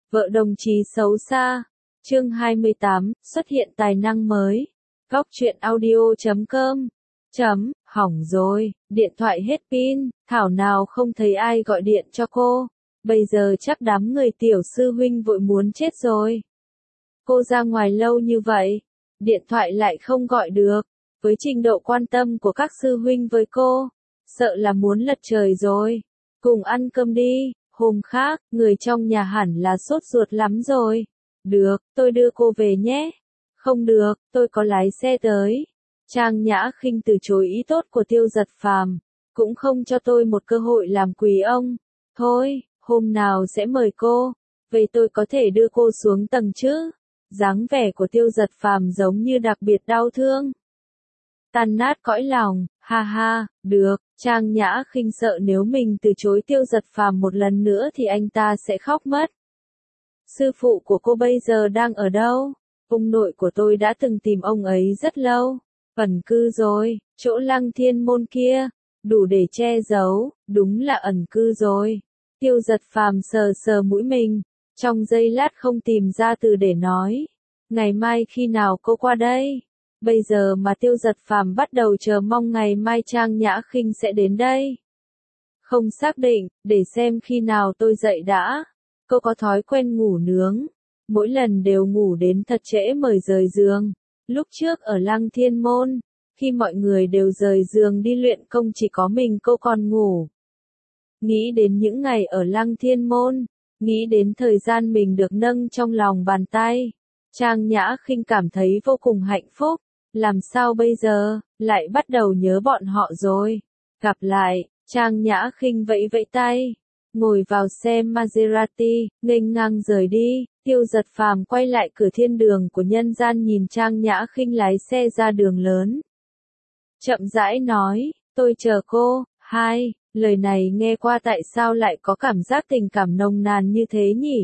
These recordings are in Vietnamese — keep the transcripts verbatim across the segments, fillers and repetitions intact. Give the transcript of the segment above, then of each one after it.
Vợ đồng chí xấu xa. Chương hai mươi tám, xuất hiện tài năng mới. Góc truyện audio chấm com. Chấm, hỏng rồi, điện thoại hết pin, thảo nào không thấy ai gọi điện cho cô. Bây giờ chắc đám người tiểu sư huynh vội muốn chết rồi. Cô ra ngoài lâu như vậy, điện thoại lại không gọi được. Với trình độ quan tâm của các sư huynh với cô, sợ là muốn lật trời rồi. Cùng ăn cơm đi, hôm khác, người trong nhà hẳn là sốt ruột lắm rồi. Được, tôi đưa cô về nhé. Không được, tôi có lái xe tới. Trang Nhã Khinh từ chối ý tốt của Tiêu Giật Phàm, cũng không cho tôi một cơ hội làm quý ông. Thôi, hôm nào sẽ mời cô, vậy tôi có thể đưa cô xuống tầng chứ? Dáng vẻ của Tiêu Giật Phàm giống như đặc biệt đau thương. Tan nát cõi lòng, ha ha, được, Trang Nhã Khinh sợ nếu mình từ chối Tiêu Giật Phàm một lần nữa thì anh ta sẽ khóc mất. Sư phụ của cô bây giờ đang ở đâu? Ông nội của tôi đã từng tìm ông ấy rất lâu. Ẩn cư rồi, chỗ Lăng Thiên Môn kia, đủ để che giấu, đúng là ẩn cư rồi. Tiêu Giật Phàm sờ sờ mũi mình, trong giây lát không tìm ra từ để nói. Ngày mai khi nào cô qua đây? Bây giờ mà Tiêu Giật Phàm bắt đầu chờ mong ngày mai Trang Nhã Khinh sẽ đến đây. Không xác định, để xem khi nào tôi dậy đã. Cô có thói quen ngủ nướng, mỗi lần đều ngủ đến thật trễ mới rời giường. Lúc trước ở Lăng Thiên Môn, khi mọi người đều rời giường đi luyện công chỉ có mình cô còn ngủ. Nghĩ đến những ngày ở Lăng Thiên Môn, nghĩ đến thời gian mình được nâng trong lòng bàn tay, Trang Nhã Khinh cảm thấy vô cùng hạnh phúc. Làm sao bây giờ, lại bắt đầu nhớ bọn họ rồi. Gặp lại, Trang Nhã Khinh vẫy vẫy tay, ngồi vào xe Maserati, nghênh ngang rời đi. Tiêu Giật Phàm quay lại cửa thiên đường của nhân gian nhìn Trang Nhã Khinh lái xe ra đường lớn. Chậm rãi nói, tôi chờ cô. Hai, lời này nghe qua tại sao lại có cảm giác tình cảm nồng nàn như thế nhỉ?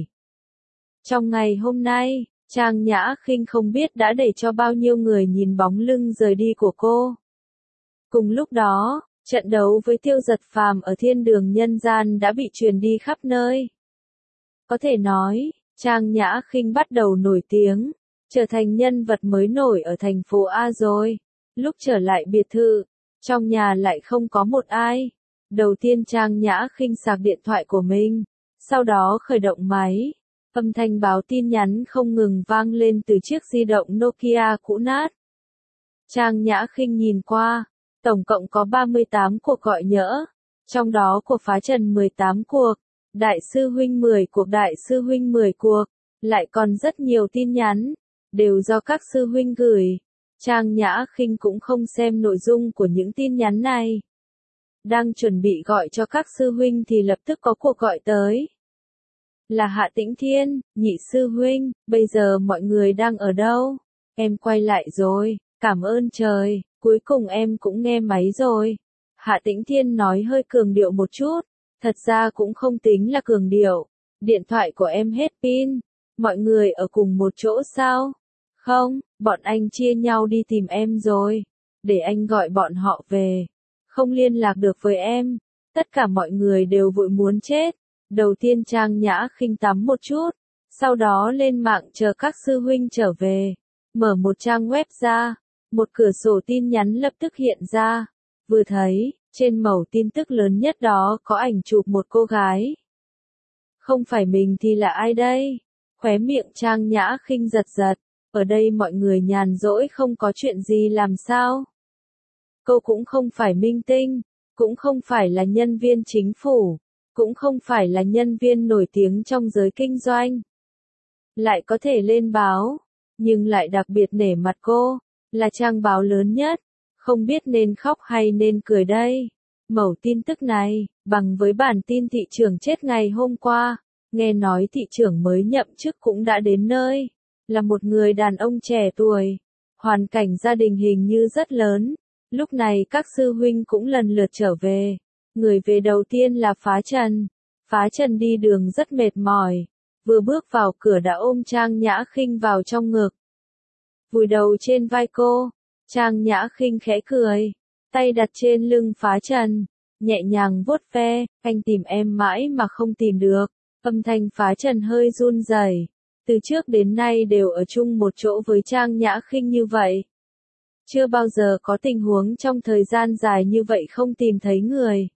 Trong ngày hôm nay, Trang Nhã Khinh không biết đã để cho bao nhiêu người nhìn bóng lưng rời đi của cô. Cùng lúc đó, trận đấu với Tiêu Giật Phàm ở thiên đường nhân gian đã bị truyền đi khắp nơi. Có thể nói, Trang Nhã Khinh bắt đầu nổi tiếng, trở thành nhân vật mới nổi ở thành phố A rồi. Lúc trở lại biệt thự, trong nhà lại không có một ai. Đầu tiên Trang Nhã Khinh sạc điện thoại của mình, sau đó khởi động máy. Âm thanh báo tin nhắn không ngừng vang lên từ chiếc di động Nokia cũ nát. Trang Nhã Khinh nhìn qua, tổng cộng có ba mươi tám cuộc gọi nhỡ, trong đó của Phá Trần mười tám cuộc, Đại sư huynh mười cuộc, Đại sư huynh mười cuộc, lại còn rất nhiều tin nhắn, đều do các sư huynh gửi. Trang Nhã Khinh cũng không xem nội dung của những tin nhắn này. Đang chuẩn bị gọi cho các sư huynh thì lập tức có cuộc gọi tới. Là Hạ Tĩnh Thiên, nhị sư huynh, bây giờ mọi người đang ở đâu? Em quay lại rồi, cảm ơn trời, cuối cùng em cũng nghe máy rồi. Hạ Tĩnh Thiên nói hơi cường điệu một chút, thật ra cũng không tính là cường điệu. Điện thoại của em hết pin, mọi người ở cùng một chỗ sao? Không, bọn anh chia nhau đi tìm em rồi, để anh gọi bọn họ về. Không liên lạc được với em, tất cả mọi người đều vội muốn chết. Đầu tiên Trang Nhã Khinh tắm một chút, sau đó lên mạng chờ các sư huynh trở về. Mở một trang web ra, một cửa sổ tin nhắn lập tức hiện ra. Vừa thấy, trên mẩu tin tức lớn nhất đó có ảnh chụp một cô gái. Không phải mình thì là ai đây? Khóe miệng Trang Nhã Khinh giật giật, ở đây mọi người nhàn rỗi không có chuyện gì làm sao? Cô cũng không phải minh tinh, cũng không phải là nhân viên chính phủ, cũng không phải là nhân viên nổi tiếng trong giới kinh doanh. Lại có thể lên báo, nhưng lại đặc biệt nể mặt cô, là trang báo lớn nhất, không biết nên khóc hay nên cười đây. Mẩu tin tức này, bằng với bản tin thị trưởng chết ngày hôm qua, nghe nói thị trưởng mới nhậm chức cũng đã đến nơi, là một người đàn ông trẻ tuổi, hoàn cảnh gia đình hình như rất lớn. Lúc này các sư huynh cũng lần lượt trở về. Người về đầu tiên là Phá Trần. Phá Trần đi đường rất mệt mỏi, vừa bước vào cửa đã ôm Trang Nhã Khinh vào trong ngực. Vùi đầu trên vai cô, Trang Nhã Khinh khẽ cười, tay đặt trên lưng Phá Trần, nhẹ nhàng vuốt ve, anh tìm em mãi mà không tìm được, Âm thanh Phá Trần hơi run rẩy. Từ trước đến nay đều ở chung một chỗ với Trang Nhã Khinh như vậy. Chưa bao giờ có tình huống trong thời gian dài như vậy không tìm thấy người.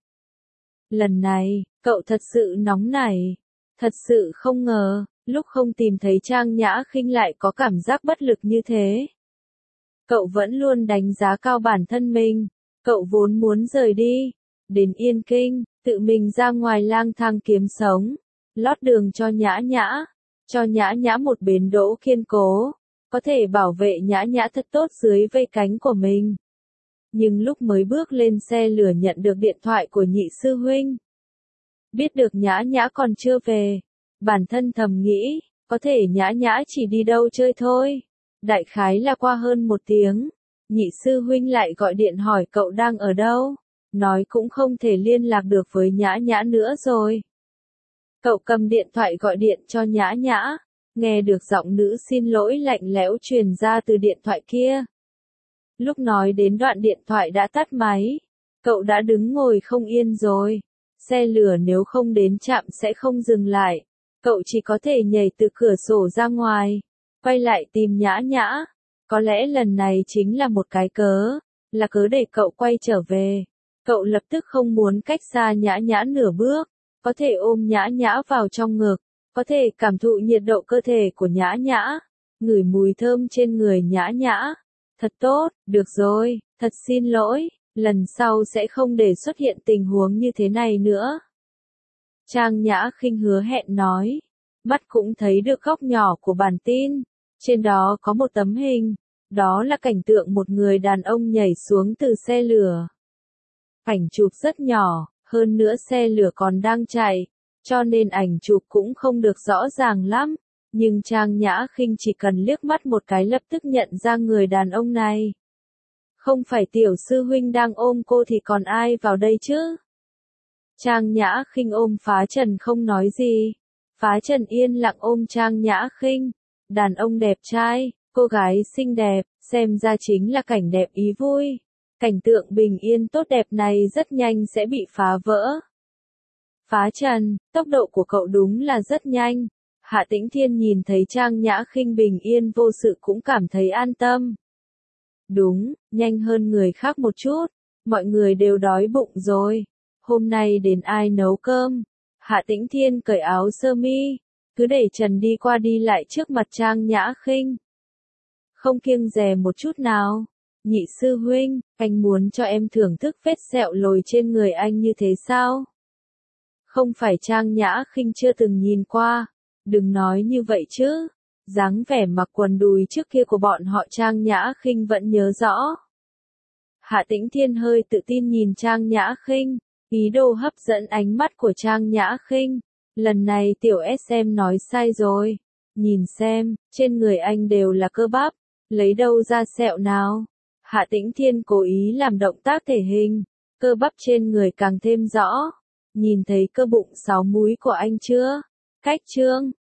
Lần này, cậu thật sự nóng nảy. Thật sự không ngờ, lúc không tìm thấy Trang Nhã Khinh lại có cảm giác bất lực như thế. Cậu vẫn luôn đánh giá cao bản thân mình. Cậu vốn muốn rời đi, đến Yên Kinh, tự mình ra ngoài lang thang kiếm sống, lót đường cho Nhã Nhã, cho Nhã Nhã một bến đỗ kiên cố, có thể bảo vệ Nhã Nhã thật tốt dưới vây cánh của mình. Nhưng lúc mới bước lên xe lửa nhận được điện thoại của nhị sư huynh, biết được Nhã Nhã còn chưa về, bản thân thầm nghĩ, có thể Nhã Nhã chỉ đi đâu chơi thôi. Đại khái là qua hơn một tiếng, nhị sư huynh lại gọi điện hỏi cậu đang ở đâu, nói cũng không thể liên lạc được với Nhã Nhã nữa rồi. Cậu cầm điện thoại gọi điện cho Nhã Nhã, nghe được giọng nữ xin lỗi lạnh lẽo truyền ra từ điện thoại kia. Lúc nói đến đoạn điện thoại đã tắt máy, cậu đã đứng ngồi không yên rồi. Xe lửa nếu không đến trạm sẽ không dừng lại, cậu chỉ có thể nhảy từ cửa sổ ra ngoài, quay lại tìm Nhã Nhã. Có lẽ lần này chính là một cái cớ, là cớ để cậu quay trở về. Cậu lập tức không muốn cách xa Nhã Nhã nửa bước, có thể ôm Nhã Nhã vào trong ngực, có thể cảm thụ nhiệt độ cơ thể của Nhã Nhã, ngửi mùi thơm trên người Nhã Nhã. Thật tốt, được rồi, thật xin lỗi, lần sau sẽ không để xuất hiện tình huống như thế này nữa. Trang Nhã Khinh hứa hẹn nói, mắt cũng thấy được góc nhỏ của bản tin, trên đó có một tấm hình, đó là cảnh tượng một người đàn ông nhảy xuống từ xe lửa. Ảnh chụp rất nhỏ, hơn nữa xe lửa còn đang chạy, cho nên ảnh chụp cũng không được rõ ràng lắm, nhưng Trang Nhã Khinh chỉ cần liếc mắt một cái lập tức nhận ra người đàn ông này. Không phải tiểu sư huynh đang ôm cô thì còn ai vào đây chứ? Trang Nhã Khinh ôm Phá Trần không nói gì. Phá Trần yên lặng ôm Trang Nhã Khinh. Đàn ông đẹp trai, cô gái xinh đẹp, xem ra chính là cảnh đẹp ý vui. Cảnh tượng bình yên tốt đẹp này rất nhanh sẽ bị phá vỡ. Phá Trần, tốc độ của cậu đúng là rất nhanh. Hạ Tĩnh Thiên nhìn thấy Trang Nhã Khinh bình yên vô sự cũng cảm thấy an tâm. Đúng, nhanh hơn người khác một chút. Mọi người đều đói bụng rồi. Hôm nay đến ai nấu cơm? Hạ Tĩnh Thiên cởi áo sơ mi, cứ để trần đi qua đi lại trước mặt Trang Nhã Khinh. Không kiêng dè một chút nào. Nhị sư huynh, anh muốn cho em thưởng thức vết sẹo lồi trên người anh như thế sao? Không phải Trang Nhã Khinh chưa từng nhìn qua. Đừng nói như vậy chứ. Dáng vẻ mặc quần đùi trước kia của bọn họ Trang Nhã Khinh vẫn nhớ rõ. Hạ Tĩnh Thiên hơi tự tin nhìn Trang Nhã Khinh, ý đồ hấp dẫn ánh mắt của Trang Nhã Khinh. Lần này tiểu ét em nói sai rồi. Nhìn xem, trên người anh đều là cơ bắp, lấy đâu ra sẹo nào? Hạ Tĩnh Thiên cố ý làm động tác thể hình, cơ bắp trên người càng thêm rõ. Nhìn thấy cơ bụng sáu múi của anh chưa? Cách trương,